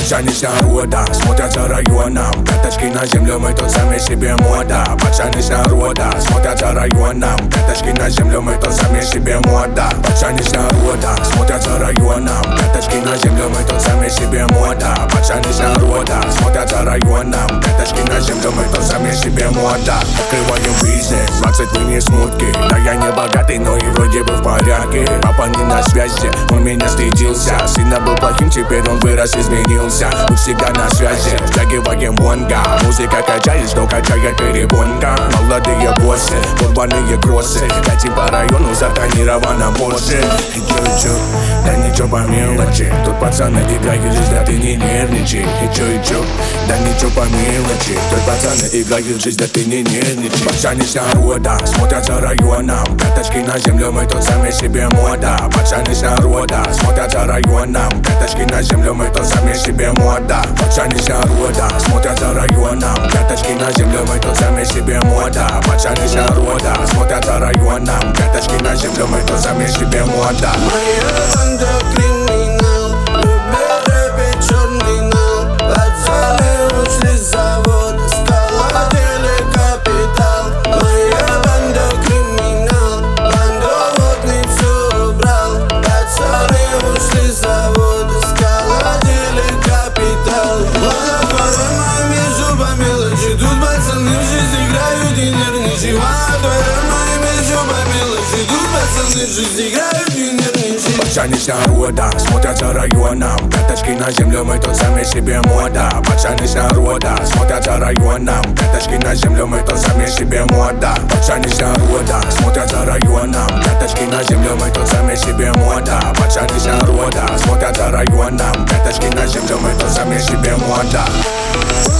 Пацаны с народа смотрят за районом. Пяточки на землю, мы тут сами себе мода. Пацаны с народа смотрят за районом. Пяточки на землю, мы тут сами себе мода. Пацаны с народа смотрят за районом. Пяточки на землю, мы тут сами себе мода. Пацаны с народа смотрят за районом. Пяточки на землю, мы тут сами себе мода. Открываем бизнес, 20 мини-смутки. Да я не богатый, но и вроде бы в порядке. Папа не на связи, он меня стыдился. Сына был плохим, теперь он вырос, изменился. Мы всегда на связи, втягиваем бонга. Музыка качает, что качает перебонка. Молодые боссы, урбанные кроссы. Хотим по району, затонировано больше. И чё, да ничего по мелочи. Тут пацаны играют жизнь, да ты не нервничай. И чё, да ничего по мелочи. Тут пацаны играют жизнь, да ты не нервничай. Пацаны с народа смотрят за районом. Пяточки на землю, мы тут сами себе мода. Пацаны с народа смотрят за районом. Пяточки на землю, мы тут сами себе мода. Пацаны с народа смотрят за районом. Пяточки на землю, мы тут сами себе мода. Пацаны с народа смотрят за районом. Пяточки на землю, мы тут сами себе мода. Моя банда криминал, любит рэпить черный нал. Пацаны ушли с завода, сколотили капитал. Моя банда криминал, бандоводный все убрал. Пацаны ушли с завода, сколотили капитал. Молодой моими зубами мелочи, тут пацаны в жизнь играют и нервничай. Молодой моими зубами мелочи, тут пацаны в жизнь играют и нервничай. Пацаны с народа смотрят за районом. Пяточки на землю, мы тут сами себе мода. Пацаны с народа смотрят за районом. Пяточки на землю, мы тут сами себе мода. Пацаны с народа смотрят за районом. Пяточки на землю, мы тут сами себе мода. Пацаны с народа смотрят за районом. Пяточки на землю, мы тут сами себе мода.